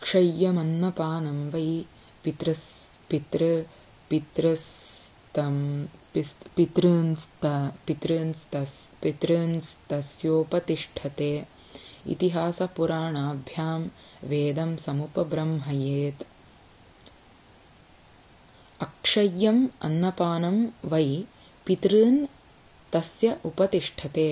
अक्षय्यमन्नपानं वै पितॄंस्तस्योपतिष्ठते इतिहासपुराणाभ्यां वेदं समुपब्रह्मयेत्। अक्षय्यम् अन्नपानं वै पितॄन् तस्य उपतिष्ठते।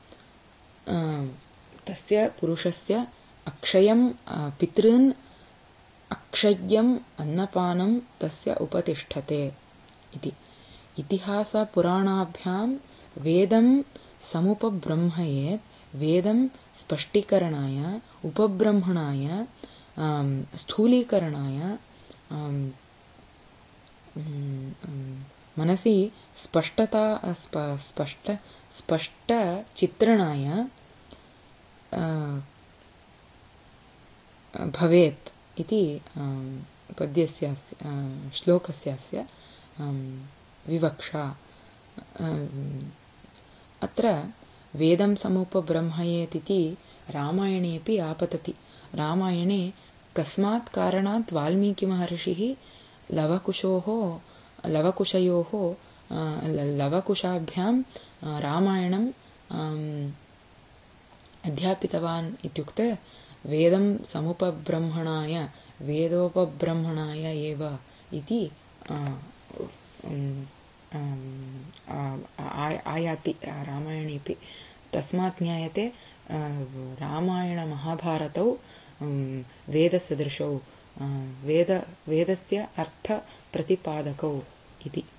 तस्य पुरुषस्य अक्षयं पितॄन् अक्षय्यम् अन्नपानं तस्य उपतिष्ठते इति। इतिहासपुराणाभ्यां वेदं समुपब्रह्मयेत्। वेदं स्पष्टीकरणाय, उपब्रह्मणाय, स्थूलीकरणाय, मनसि स्पष्टचित्रणाय भवेत् इति पद्यस्य श्लोकस्य विवक्षा। अत्र वेदं समुपब्रह्मयेत् इति रामायणेऽपि आपतति। रामायणे कस्मात् कारणात् वाल्मीकिमहर्षिः लवकुशाभ्यां रामायणम् अध्यापितवान् इत्युक्ते वेदं समुपब्रह्मणाय, वेदोपब्रह्मणाय एव इति आयाति रामायणेऽपि। तस्मात् ज्ञायते रामायणमहाभारतौ वेदसदृशौ, वेदस्य अर्थप्रतिपादकौ इति।